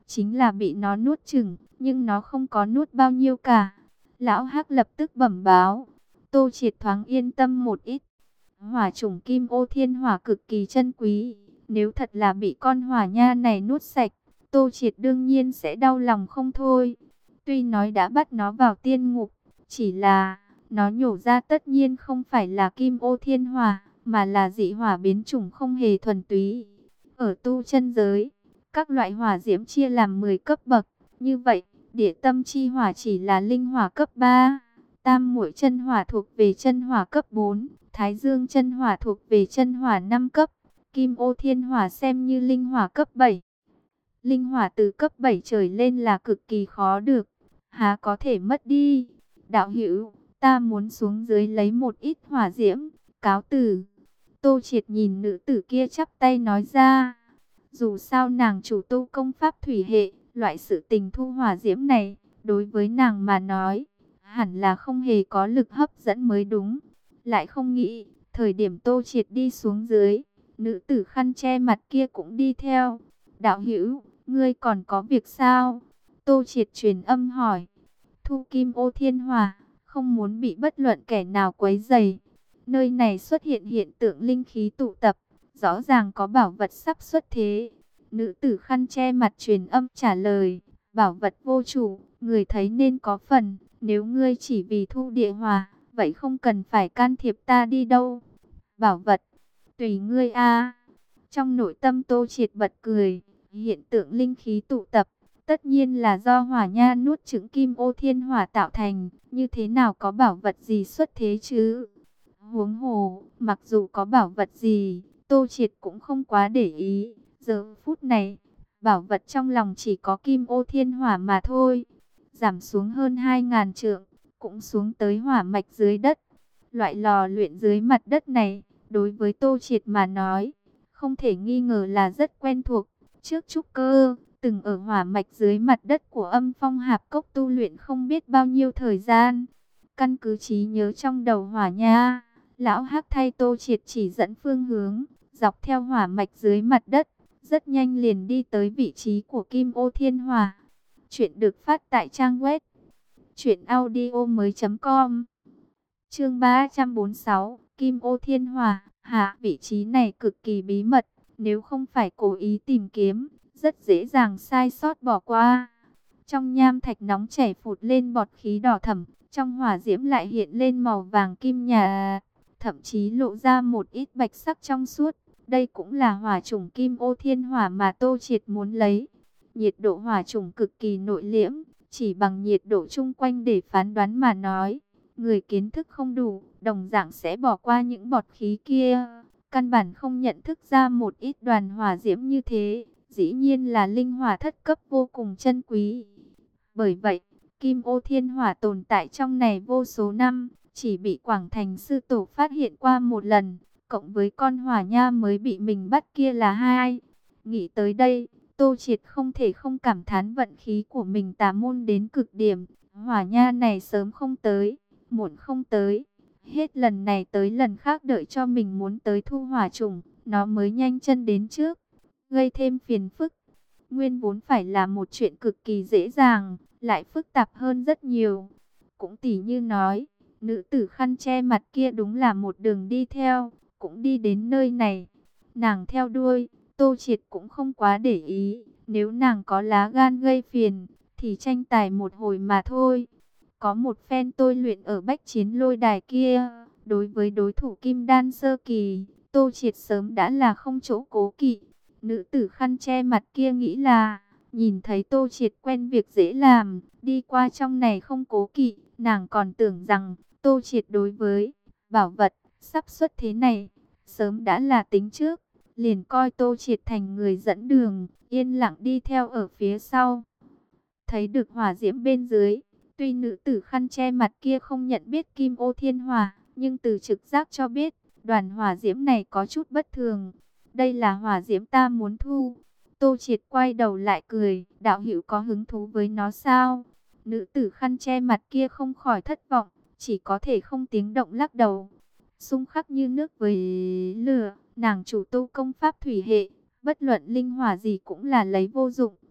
chính là bị nó nuốt chửng, nhưng nó không có nuốt bao nhiêu cả. Lão Hắc lập tức bẩm báo. Tô Triệt thoáng yên tâm một ít. Hỏa chủng kim ô thiên hỏa cực kỳ chân quý, nếu thật là bị con hỏa nha này nuốt sạch, Tô Triệt đương nhiên sẽ đau lòng không thôi. Tuy nói đã bắt nó vào tiên ngục, chỉ là nó nhổ ra tất nhiên không phải là kim ô thiên hỏa, mà là dị hỏa biến chủng không hề thuần túy. Ở tu chân giới, các loại hỏa diễm chia làm mười cấp bậc, như vậy, địa tâm chi hỏa chỉ là linh hỏa cấp ba, tam muội chân hỏa thuộc về chân hỏa cấp bốn, thái dương chân hỏa thuộc về chân hỏa năm cấp, kim ô thiên hỏa xem như linh hỏa cấp bảy. Linh hỏa từ cấp bảy trở lên là cực kỳ khó được, há có thể mất đi. Đạo hữu, ta muốn xuống dưới lấy một ít hỏa diễm, cáo từ. Tô Triệt nhìn nữ tử kia chắp tay nói ra. Dù sao nàng chủ tu công pháp thủy hệ, loại sự tình thu hỏa diễm này, đối với nàng mà nói, hẳn là không hề có lực hấp dẫn mới đúng. Lại không nghĩ, thời điểm Tô Triệt đi xuống dưới, nữ tử khăn che mặt kia cũng đi theo. Đạo hữu, ngươi còn có việc sao? Tô Triệt truyền âm hỏi. Thu kim ô thiên hỏa, không muốn bị bất luận kẻ nào quấy rầy. Nơi này xuất hiện hiện tượng linh khí tụ tập, rõ ràng có bảo vật sắp xuất thế. Nữ tử khăn che mặt truyền âm trả lời, bảo vật vô chủ, người thấy nên có phần, nếu ngươi chỉ vì thu địa hỏa, vậy không cần phải can thiệp ta đi đâu. Bảo vật, tùy ngươi a. Trong nội tâm Tô Triệt bật cười, hiện tượng linh khí tụ tập, tất nhiên là do hỏa nha nuốt trứng kim ô thiên hỏa tạo thành, như thế nào có bảo vật gì xuất thế chứ? Huống hồ, mặc dù có bảo vật gì, Tô Triệt cũng không quá để ý. Giờ phút này, bảo vật trong lòng chỉ có kim ô thiên hỏa mà thôi. Giảm xuống hơn hai ngàn trượng, cũng xuống tới hỏa mạch dưới đất. Loại lò luyện dưới mặt đất này, đối với Tô Triệt mà nói, không thể nghi ngờ là rất quen thuộc. Trước trúc cơ, từng ở hỏa mạch dưới mặt đất của Âm Phong Hạp Cốc tu luyện không biết bao nhiêu thời gian. Căn cứ trí nhớ trong đầu hỏa nha, lão Hắc thay Tô Triệt chỉ dẫn phương hướng, dọc theo hỏa mạch dưới mặt đất, rất nhanh liền đi tới vị trí của kim ô thiên hỏa. Chuyện được phát tại trang web truyện audio mới chấm com. Chương ba trăm bốn mươi sáu, Kim Ô Thiên Hỏa. Hạ, vị trí này cực kỳ bí mật, nếu không phải cố ý tìm kiếm, rất dễ dàng sai sót bỏ qua. Trong nham thạch nóng chảy phụt lên bọt khí đỏ thẫm, trong hỏa diễm lại hiện lên màu vàng kim nhà, thậm chí lộ ra một ít bạch sắc trong suốt. Đây cũng là hỏa chủng kim ô thiên hỏa mà Tô Triệt muốn lấy. Nhiệt độ hỏa chủng cực kỳ nội liễm, chỉ bằng nhiệt độ chung quanh để phán đoán mà nói, người kiến thức không đủ, đồng dạng sẽ bỏ qua những bọt khí kia. Căn bản không nhận thức ra một ít đoàn hỏa diễm như thế, dĩ nhiên là linh hỏa thất cấp vô cùng chân quý. Bởi vậy, kim ô thiên hỏa tồn tại trong này vô số năm, chỉ bị Quảng Thành sư tổ phát hiện qua một lần, cộng với con hỏa nha mới bị mình bắt kia là hai. Nghĩ tới đây, Tô Triệt không thể không cảm thán vận khí của mình tà môn đến cực điểm. Hỏa nha này sớm không tới, muộn không tới, hết lần này tới lần khác đợi cho mình muốn tới thu hỏa chủng, nó mới nhanh chân đến trước, gây thêm phiền phức. Nguyên vốn phải là một chuyện cực kỳ dễ dàng, lại phức tạp hơn rất nhiều. Cũng tỉ như nói, nữ tử khăn che mặt kia đúng là một đường đi theo, cũng đi đến nơi này. Nàng theo đuôi, Tô Triệt cũng không quá để ý, nếu nàng có lá gan gây phiền, thì tranh tài một hồi mà thôi. Có một phen tôi luyện ở bách chiến lôi đài kia, đối với đối thủ kim đan sơ kỳ, Tô Triệt sớm đã là không chỗ cố kỵ. Nữ tử khăn che mặt kia nghĩ là, nhìn thấy Tô Triệt quen việc dễ làm, đi qua trong này không cố kỵ, nàng còn tưởng rằng Tô Triệt đối với bảo vật sắp xuất thế này, sớm đã là tính trước, liền coi Tô Triệt thành người dẫn đường, yên lặng đi theo ở phía sau. Thấy được hỏa diễm bên dưới, tuy nữ tử khăn che mặt kia không nhận biết kim ô thiên hỏa, nhưng từ trực giác cho biết, đoàn hỏa diễm này có chút bất thường. Đây là hỏa diễm ta muốn thu. Tô Triệt quay đầu lại cười, đạo hữu có hứng thú với nó sao? Nữ tử khăn che mặt kia không khỏi thất vọng, chỉ có thể không tiếng động lắc đầu. Xung khắc như nước với lửa, nàng chủ tu công pháp thủy hệ, bất luận linh hỏa gì cũng là lấy vô dụng.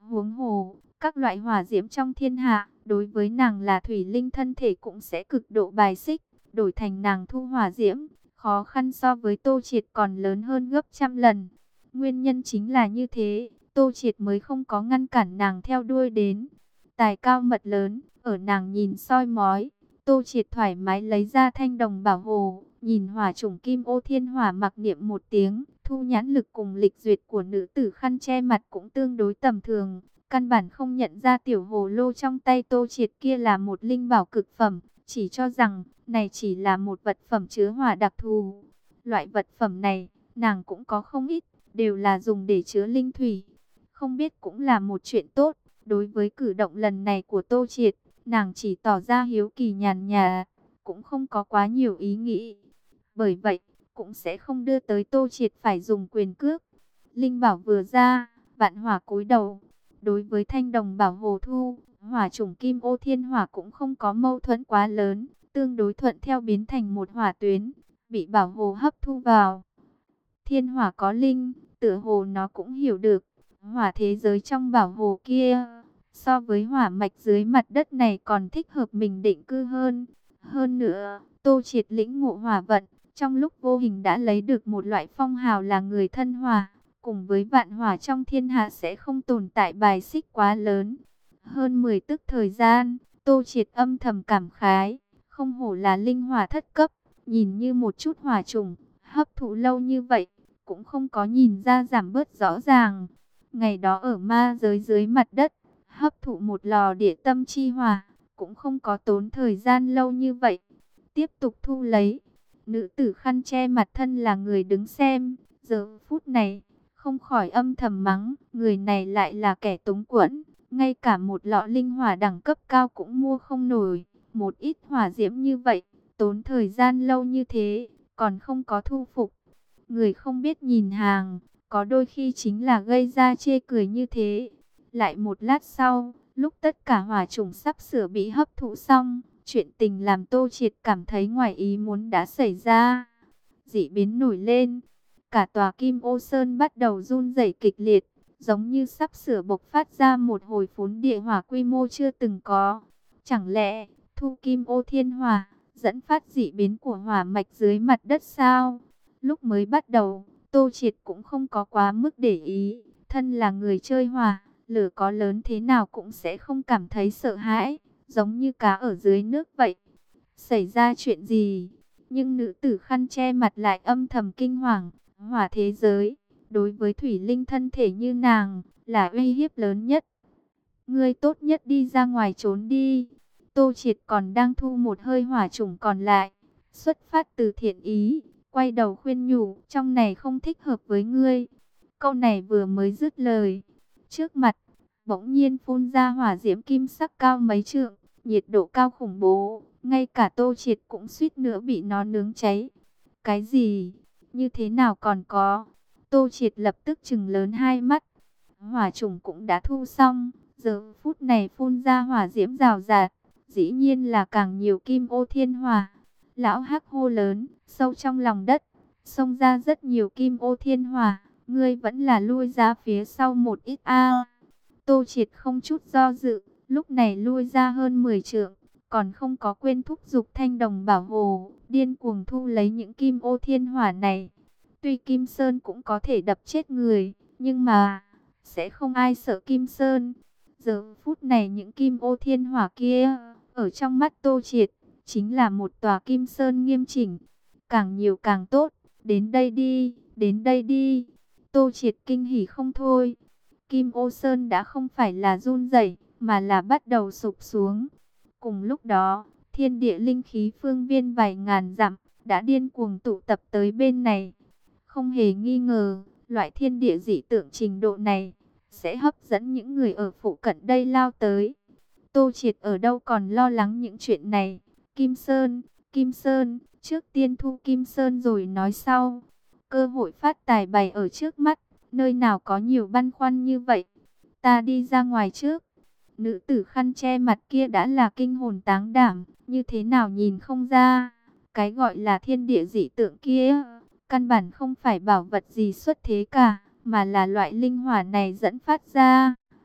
Huống hồ, các loại hỏa diễm trong thiên hạ, đối với nàng là thủy linh thân thể cũng sẽ cực độ bài xích, đổi thành nàng thu hỏa diễm, khó khăn so với Tô Triệt còn lớn hơn gấp trăm lần. Nguyên nhân chính là như thế, Tô Triệt mới không có ngăn cản nàng theo đuôi đến. Tài cao mật lớn, ở nàng nhìn soi mói, Tô Triệt thoải mái lấy ra thanh đồng bảo hồ, nhìn hỏa chủng kim ô thiên hỏa mặc niệm một tiếng, thu nhãn lực cùng lịch duyệt của nữ tử khăn che mặt cũng tương đối tầm thường. Căn bản không nhận ra tiểu hồ lô trong tay Tô Triệt kia là một linh bảo cực phẩm, chỉ cho rằng này chỉ là một vật phẩm chứa hỏa đặc thù. Loại vật phẩm này, nàng cũng có không ít, đều là dùng để chứa linh thủy. Không biết cũng là một chuyện tốt. Đối với cử động lần này của Tô Triệt, nàng chỉ tỏ ra hiếu kỳ nhàn nhạt, cũng không có quá nhiều ý nghĩ. Bởi vậy, cũng sẽ không đưa tới Tô Triệt phải dùng quyền cước. Linh bảo vừa ra, vạn hỏa cúi đầu. Đối với thanh đồng bảo hồ thu, hỏa chủng kim ô thiên hỏa cũng không có mâu thuẫn quá lớn, tương đối thuận theo biến thành một hỏa tuyến, bị bảo hồ hấp thu vào. Thiên hỏa có linh, tựa hồ nó cũng hiểu được, hỏa thế giới trong bảo hồ kia, so với hỏa mạch dưới mặt đất này còn thích hợp mình định cư hơn. Hơn nữa, Tô Triệt lĩnh ngộ hỏa vận, trong lúc vô hình đã lấy được một loại phong hào là người thân hỏa, cùng với vạn hỏa trong thiên hạ sẽ không tồn tại bài xích quá lớn. Hơn mười tức thời gian, Tô Triệt âm thầm cảm khái, không hổ là linh hỏa thất cấp, nhìn như một chút hỏa trùng, hấp thụ lâu như vậy, cũng không có nhìn ra giảm bớt rõ ràng. Ngày đó ở ma giới dưới mặt đất, hấp thụ một lò địa tâm chi hỏa, cũng không có tốn thời gian lâu như vậy. Tiếp tục thu lấy, nữ tử khăn che mặt thân là người đứng xem, giờ phút này, không khỏi âm thầm mắng, người này lại là kẻ túng quẫn, ngay cả một lọ linh hỏa đẳng cấp cao cũng mua không nổi, một ít hỏa diễm như vậy, tốn thời gian lâu như thế, còn không có thu phục. Người không biết nhìn hàng, có đôi khi chính là gây ra chê cười như thế. Lại một lát sau, lúc tất cả hỏa chủng sắp sửa bị hấp thụ xong, chuyện tình làm Tô Triệt cảm thấy ngoài ý muốn đã xảy ra. Dị biến nổi lên, cả tòa Kim Ô Sơn bắt đầu run rẩy kịch liệt, giống như sắp sửa bộc phát ra một hồi phún địa hỏa quy mô chưa từng có. Chẳng lẽ, thu Kim Ô Thiên Hỏa, dẫn phát dị biến của hỏa mạch dưới mặt đất sao? Lúc mới bắt đầu, Tô Triệt cũng không có quá mức để ý, thân là người chơi hỏa, lửa có lớn thế nào cũng sẽ không cảm thấy sợ hãi, giống như cá ở dưới nước vậy. Xảy ra chuyện gì? Nhưng nữ tử khăn che mặt lại âm thầm kinh hoàng, hỏa thế giới, đối với thủy linh thân thể như nàng, là uy hiếp lớn nhất. Ngươi tốt nhất đi ra ngoài trốn đi. Tô Triệt còn đang thu một hơi hỏa chủng còn lại, xuất phát từ thiện ý, quay đầu khuyên nhủ, trong này không thích hợp với ngươi. Câu này vừa mới dứt lời, trước mặt, bỗng nhiên phun ra hỏa diễm kim sắc cao mấy trượng, nhiệt độ cao khủng bố, ngay cả Tô Triệt cũng suýt nữa bị nó nướng cháy. Cái gì? Như thế nào còn có? Tô Triệt lập tức trừng lớn hai mắt. Hỏa chủng cũng đã thu xong, giờ phút này phun ra hỏa diễm rào rạt, dĩ nhiên là càng nhiều kim ô thiên hỏa. Lão Hắc hô lớn, sâu trong lòng đất, xông ra rất nhiều kim ô thiên hỏa, ngươi vẫn là lui ra phía sau một ít a. Tô Triệt không chút do dự, lúc này lui ra hơn mười trượng, còn không có quên thúc giục thanh đồng bảo hồ, điên cuồng thu lấy những kim ô thiên hỏa này. Tuy Kim Sơn cũng có thể đập chết người, nhưng mà sẽ không ai sợ Kim Sơn. Giờ phút này những kim ô thiên hỏa kia, ở trong mắt Tô Triệt, chính là một tòa Kim Sơn nghiêm chỉnh. Càng nhiều càng tốt, đến đây đi, đến đây đi. Tô Triệt kinh hỉ không thôi. Kim Ô Sơn đã không phải là run rẩy, mà là bắt đầu sụp xuống. Cùng lúc đó, thiên địa linh khí phương viên vài ngàn dặm, đã điên cuồng tụ tập tới bên này. Không hề nghi ngờ, loại thiên địa dị tượng trình độ này, sẽ hấp dẫn những người ở phụ cận đây lao tới. Tô Triệt ở đâu còn lo lắng những chuyện này. Kim Sơn, Kim Sơn, trước tiên thu Kim Sơn rồi nói sau. Cơ hội phát tài bày ở trước mắt, nơi nào có nhiều băn khoăn như vậy. Ta đi ra ngoài trước. Nữ tử khăn che mặt kia đã là kinh hồn táng đảm, như thế nào nhìn không ra. Cái gọi là thiên địa dị tượng kia, căn bản không phải bảo vật gì xuất thế cả, mà là loại linh hỏa này dẫn phát ra.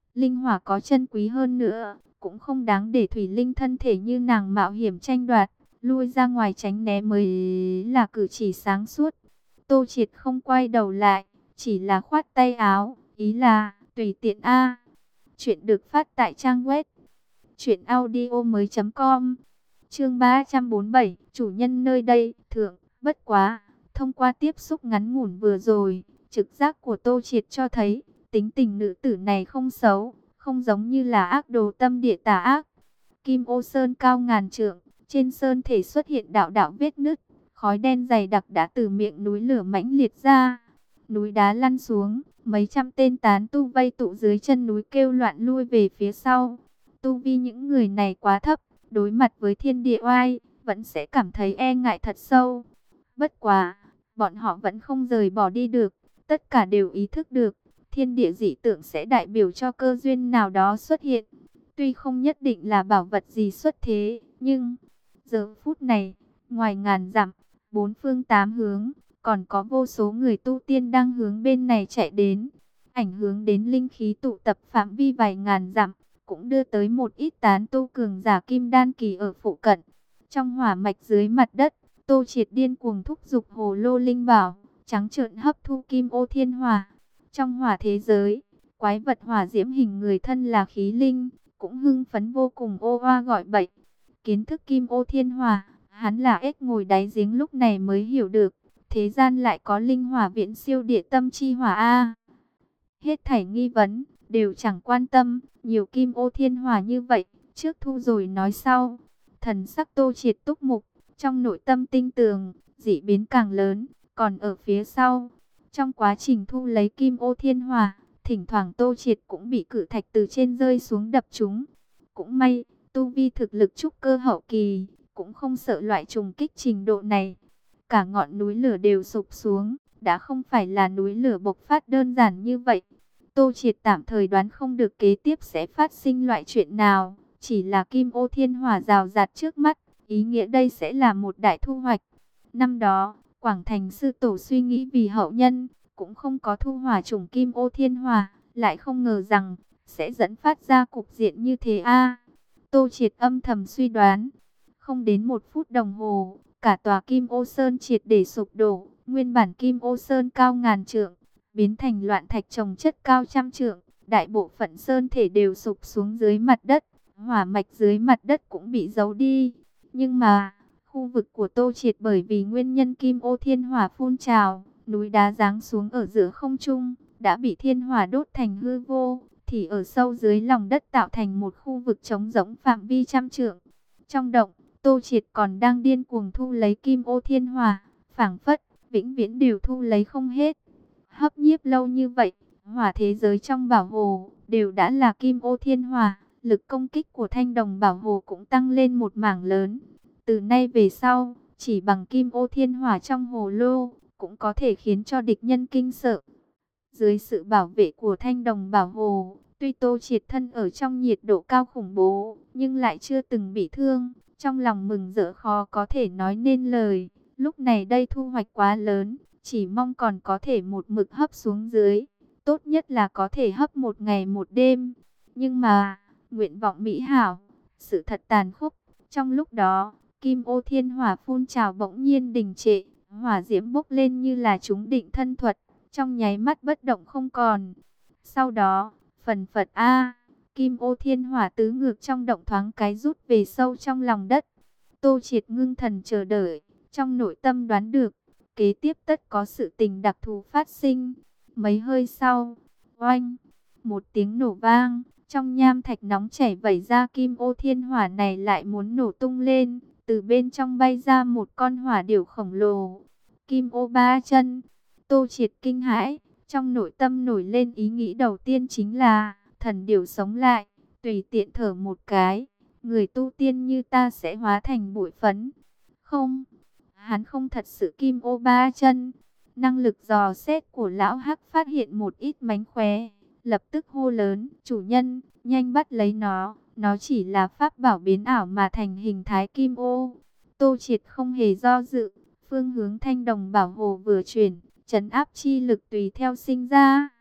Linh hỏa có chân quý hơn nữa, cũng không đáng để Thủy Linh thân thể như nàng mạo hiểm tranh đoạt, lui ra ngoài tránh né mới là cử chỉ sáng suốt. Tô Triệt không quay đầu lại, chỉ là khoát tay áo, ý là tùy tiện a. Chuyện được phát tại trang web truyện audio mới.com. Chương ba trăm bốn mươi bảy, chủ nhân nơi đây, thượng, bất quá, thông qua tiếp xúc ngắn ngủn vừa rồi, trực giác của Tô Triệt cho thấy, tính tình nữ tử này không xấu, không giống như là ác đồ tâm địa tà ác. Kim Ô Sơn cao ngàn trượng, trên sơn thể xuất hiện đạo đạo vết nứt, khói đen dày đặc đã từ miệng núi lửa mãnh liệt ra. Núi đá lăn xuống, mấy trăm tên tán tu vây tụ dưới chân núi kêu loạn lui về phía sau. Tu vi những người này quá thấp, đối mặt với thiên địa oai, vẫn sẽ cảm thấy e ngại thật sâu. Bất quá, bọn họ vẫn không rời bỏ đi được, tất cả đều ý thức được, thiên địa dị tượng sẽ đại biểu cho cơ duyên nào đó xuất hiện. Tuy không nhất định là bảo vật gì xuất thế, nhưng giờ phút này, ngoài ngàn dặm, bốn phương tám hướng, còn có vô số người tu tiên đang hướng bên này chạy đến. Ảnh hưởng đến linh khí tụ tập phạm vi vài ngàn dặm, cũng đưa tới một ít tán tu cường giả kim đan kỳ ở phụ cận. Trong hỏa mạch dưới mặt đất, Tô Triệt điên cuồng thúc giục hồ lô linh bảo, trắng trợn hấp thu kim ô thiên hỏa. Trong hỏa thế giới, quái vật hỏa diễm hình người thân là khí linh, cũng hưng phấn vô cùng ô oa gọi bậy. Kiến thức kim ô thiên hỏa, hắn là ếch ngồi đáy giếng lúc này mới hiểu được, thế gian lại có linh hỏa viễn siêu địa tâm chi hỏa a. Hết thảy nghi vấn đều chẳng quan tâm, nhiều kim ô thiên hỏa như vậy, trước thu rồi nói sau. Thần sắc Tô Triệt túc mục, trong nội tâm tinh tường, dị biến càng lớn, còn ở phía sau. Trong quá trình thu lấy kim ô thiên hỏa, thỉnh thoảng Tô Triệt cũng bị cự thạch từ trên rơi xuống đập chúng. Cũng may, tu vi thực lực trúc cơ hậu kỳ, cũng không sợ loại trùng kích trình độ này. Cả ngọn núi lửa đều sụp xuống, đã không phải là núi lửa bộc phát đơn giản như vậy. Tô Triệt tạm thời đoán không được kế tiếp sẽ phát sinh loại chuyện nào, chỉ là kim ô thiên hỏa rào rạt trước mắt, ý nghĩa đây sẽ là một đại thu hoạch. Năm đó, Quảng Thành sư tổ suy nghĩ vì hậu nhân, cũng không có thu hỏa chủng kim ô thiên hỏa, lại không ngờ rằng sẽ dẫn phát ra cục diện như thế a. Tô Triệt âm thầm suy đoán, không đến một phút đồng hồ, cả tòa Kim Ô Sơn triệt để sụp đổ, nguyên bản Kim Ô Sơn cao ngàn trượng, biến thành loạn thạch chồng chất cao trăm trượng, đại bộ phận sơn thể đều sụp xuống dưới mặt đất, hỏa mạch dưới mặt đất cũng bị giấu đi. Nhưng mà, khu vực của Tô Triệt bởi vì nguyên nhân Kim Ô Thiên Hỏa phun trào, núi đá giáng xuống ở giữa không trung, đã bị thiên hỏa đốt thành hư vô, thì ở sâu dưới lòng đất tạo thành một khu vực trống rỗng phạm vi trăm trượng. Trong động, Tô Triệt còn đang điên cuồng thu lấy kim ô thiên hỏa, phảng phất, vĩnh viễn đều thu lấy không hết. Hấp nhiếp lâu như vậy, hỏa thế giới trong bảo hồ, đều đã là kim ô thiên hỏa, lực công kích của thanh đồng bảo hồ cũng tăng lên một mảng lớn. Từ nay về sau, chỉ bằng kim ô thiên hỏa trong hồ lô, cũng có thể khiến cho địch nhân kinh sợ. Dưới sự bảo vệ của thanh đồng bảo hồ, tuy Tô Triệt thân ở trong nhiệt độ cao khủng bố, nhưng lại chưa từng bị thương. Trong lòng mừng rỡ khó có thể nói nên lời. Lúc này đây thu hoạch quá lớn, chỉ mong còn có thể một mực hấp xuống dưới. Tốt nhất là có thể hấp một ngày một đêm. Nhưng mà, nguyện vọng mỹ hảo, sự thật tàn khốc. Trong lúc đó, kim ô thiên hỏa phun trào bỗng nhiên đình trệ, hỏa diễm bốc lên như là chúng định thân thuật, trong nháy mắt bất động không còn. Sau đó, phần phật a, kim ô thiên hỏa tứ ngược trong động thoáng cái rút về sâu trong lòng đất. Tô Triệt ngưng thần chờ đợi, trong nội tâm đoán được, kế tiếp tất có sự tình đặc thù phát sinh. Mấy hơi sau, oanh, một tiếng nổ vang, trong nham thạch nóng chảy vẩy ra kim ô thiên hỏa này lại muốn nổ tung lên, từ bên trong bay ra một con hỏa điểu khổng lồ. Kim ô ba chân. Tô Triệt kinh hãi, trong nội tâm nổi lên ý nghĩ đầu tiên chính là, thần điểu sống lại, tùy tiện thở một cái, người tu tiên như ta sẽ hóa thành bụi phấn. Không, hắn không thật sự kim ô ba chân. Năng lực dò xét của lão Hắc phát hiện một ít mánh khóe, lập tức hô lớn, chủ nhân, nhanh bắt lấy nó, nó chỉ là pháp bảo biến ảo mà thành hình thái kim ô. Tô Triệt không hề do dự, phương hướng thanh đồng bảo hồ vừa chuyển, trấn áp chi lực tùy theo sinh ra.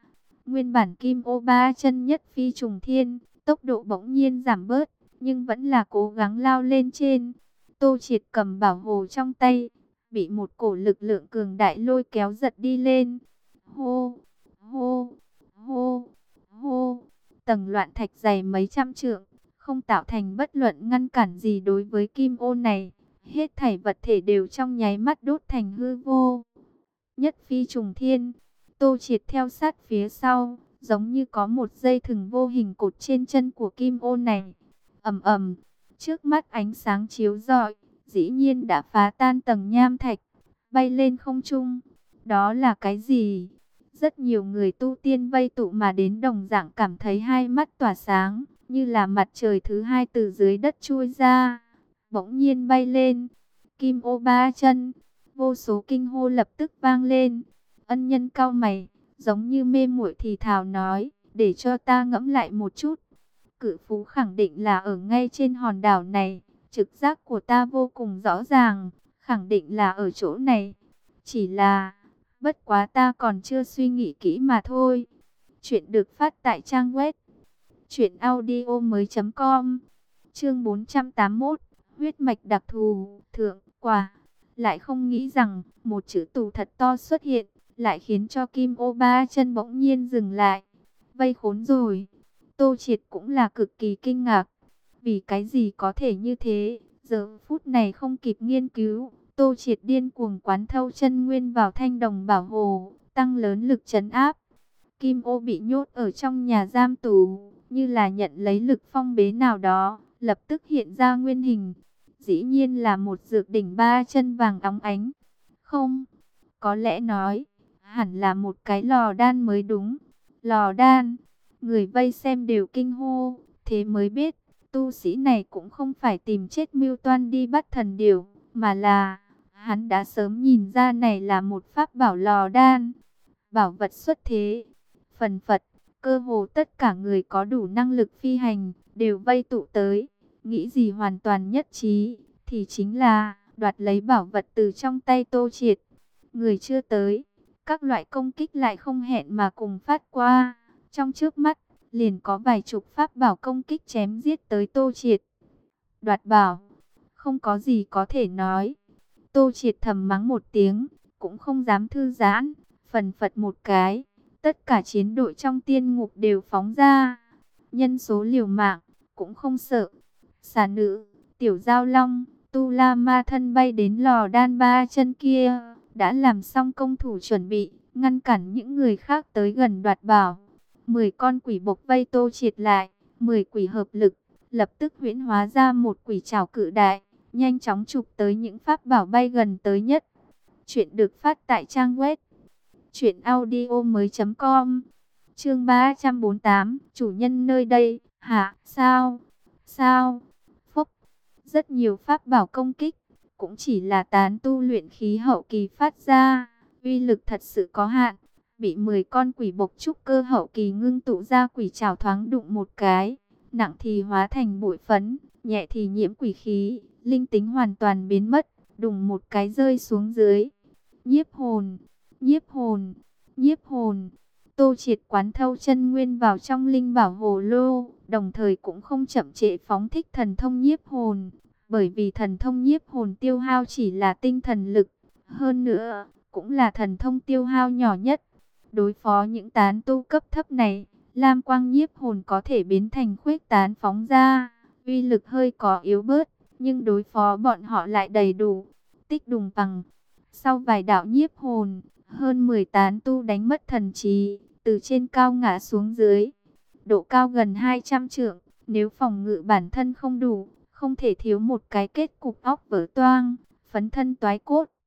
Nguyên bản kim ô ba chân nhất phi trùng thiên, tốc độ bỗng nhiên giảm bớt, nhưng vẫn là cố gắng lao lên trên. Tô Triệt cầm bảo hồ trong tay, bị một cổ lực lượng cường đại lôi kéo giật đi lên. Hô, hô, hô, hô, tầng loạn thạch dày mấy trăm trượng, không tạo thành bất luận ngăn cản gì đối với kim ô này. Hết thảy vật thể đều trong nháy mắt đốt thành hư vô. Nhất phi trùng thiên, Tô Triệt theo sát phía sau, giống như có một dây thừng vô hình cột trên chân của kim ô này. Ầm ầm, trước mắt ánh sáng chiếu rọi, dĩ nhiên đã phá tan tầng nham thạch, bay lên không trung. Đó là cái gì? Rất nhiều người tu tiên vây tụ mà đến đồng dạng cảm thấy hai mắt tỏa sáng, như là mặt trời thứ hai từ dưới đất chui ra, bỗng nhiên bay lên. Kim ô ba chân, vô số kinh hô lập tức vang lên. Ân Nhân cau mày, giống như mê muội thì thào nói, để cho ta ngẫm lại một chút. Cự phú khẳng định là ở ngay trên hòn đảo này, trực giác của ta vô cùng rõ ràng, khẳng định là ở chỗ này. Chỉ là, bất quá ta còn chưa suy nghĩ kỹ mà thôi. Chuyện được phát tại trang web truyện audio mới chấm com. Chương bốn trăm tám mươi mốt, huyết mạch đặc thù, thượng quả. Lại không nghĩ rằng, một chữ tù thật to xuất hiện, lại khiến cho kim ô ba chân bỗng nhiên dừng lại. Vây khốn rồi. Tô Triệt cũng là cực kỳ kinh ngạc. Vì cái gì có thể như thế? Giờ phút này không kịp nghiên cứu, Tô Triệt điên cuồng quán thâu chân nguyên vào thanh đồng bảo hồ, tăng lớn lực trấn áp. Kim ô bị nhốt ở trong nhà giam tù, như là nhận lấy lực phong bế nào đó, lập tức hiện ra nguyên hình. Dĩ nhiên là một dược đỉnh ba chân vàng óng ánh. Không, có lẽ nói, hẳn là một cái lò đan mới đúng. Lò đan, người vây xem đều kinh hô, thế mới biết, tu sĩ này cũng không phải tìm chết mưu toan đi bắt thần điểu, mà là, hắn đã sớm nhìn ra này là một pháp bảo lò đan. Bảo vật xuất thế, phần phật, cơ hồ tất cả người có đủ năng lực phi hành, đều vây tụ tới. Nghĩ gì hoàn toàn nhất trí, thì chính là đoạt lấy bảo vật từ trong tay Tô Triệt. Người chưa tới, các loại công kích lại không hẹn mà cùng phát qua. Trong trước mắt, liền có vài chục pháp bảo công kích chém giết tới Tô Triệt. Đoạt bảo, không có gì có thể nói. Tô Triệt thầm mắng một tiếng, cũng không dám thư giãn, phần phật một cái. Tất cả chiến đội trong tiên ngục đều phóng ra. Nhân số liều mạng, cũng không sợ. Xà nữ, tiểu giao long, tu la ma thân bay đến lò đan ba chân kia, đã làm xong công thủ chuẩn bị, ngăn cản những người khác tới gần đoạt bảo. Mười con quỷ bộc vây Tô Triệt lại, mười quỷ hợp lực, lập tức huyễn hóa ra một quỷ trảo cự đại, nhanh chóng chụp tới những pháp bảo bay gần tới nhất. Chuyện được phát tại trang web truyện audio mới chấm com. Chương ba trăm bốn mươi tám, chủ nhân nơi đây, hả, sao, sao, phúc, rất nhiều pháp bảo công kích, cũng chỉ là tán tu luyện khí hậu kỳ phát ra, uy lực thật sự có hạn, bị mười con quỷ bộc trúc cơ hậu kỳ ngưng tụ ra quỷ trảo thoáng đụng một cái, nặng thì hóa thành bụi phấn, nhẹ thì nhiễm quỷ khí, linh tính hoàn toàn biến mất, đùng một cái rơi xuống dưới. Nhiếp hồn, nhiếp hồn, nhiếp hồn. Tô Triệt quán thâu chân nguyên vào trong linh bảo hồ lô, đồng thời cũng không chậm trễ phóng thích thần thông nhiếp hồn, bởi vì thần thông nhiếp hồn tiêu hao chỉ là tinh thần lực, hơn nữa cũng là thần thông tiêu hao nhỏ nhất. Đối phó những tán tu cấp thấp này, lam quang nhiếp hồn có thể biến thành khuếch tán phóng ra, uy lực hơi có yếu bớt, nhưng đối phó bọn họ lại đầy đủ. Tích đùng bằng, sau vài đạo nhiếp hồn, hơn mười tán tu đánh mất thần trí, từ trên cao ngã xuống dưới. Độ cao gần hai trăm trượng, nếu phòng ngự bản thân không đủ, không thể thiếu một cái kết cục óc vỡ toang, phấn thân toái cốt.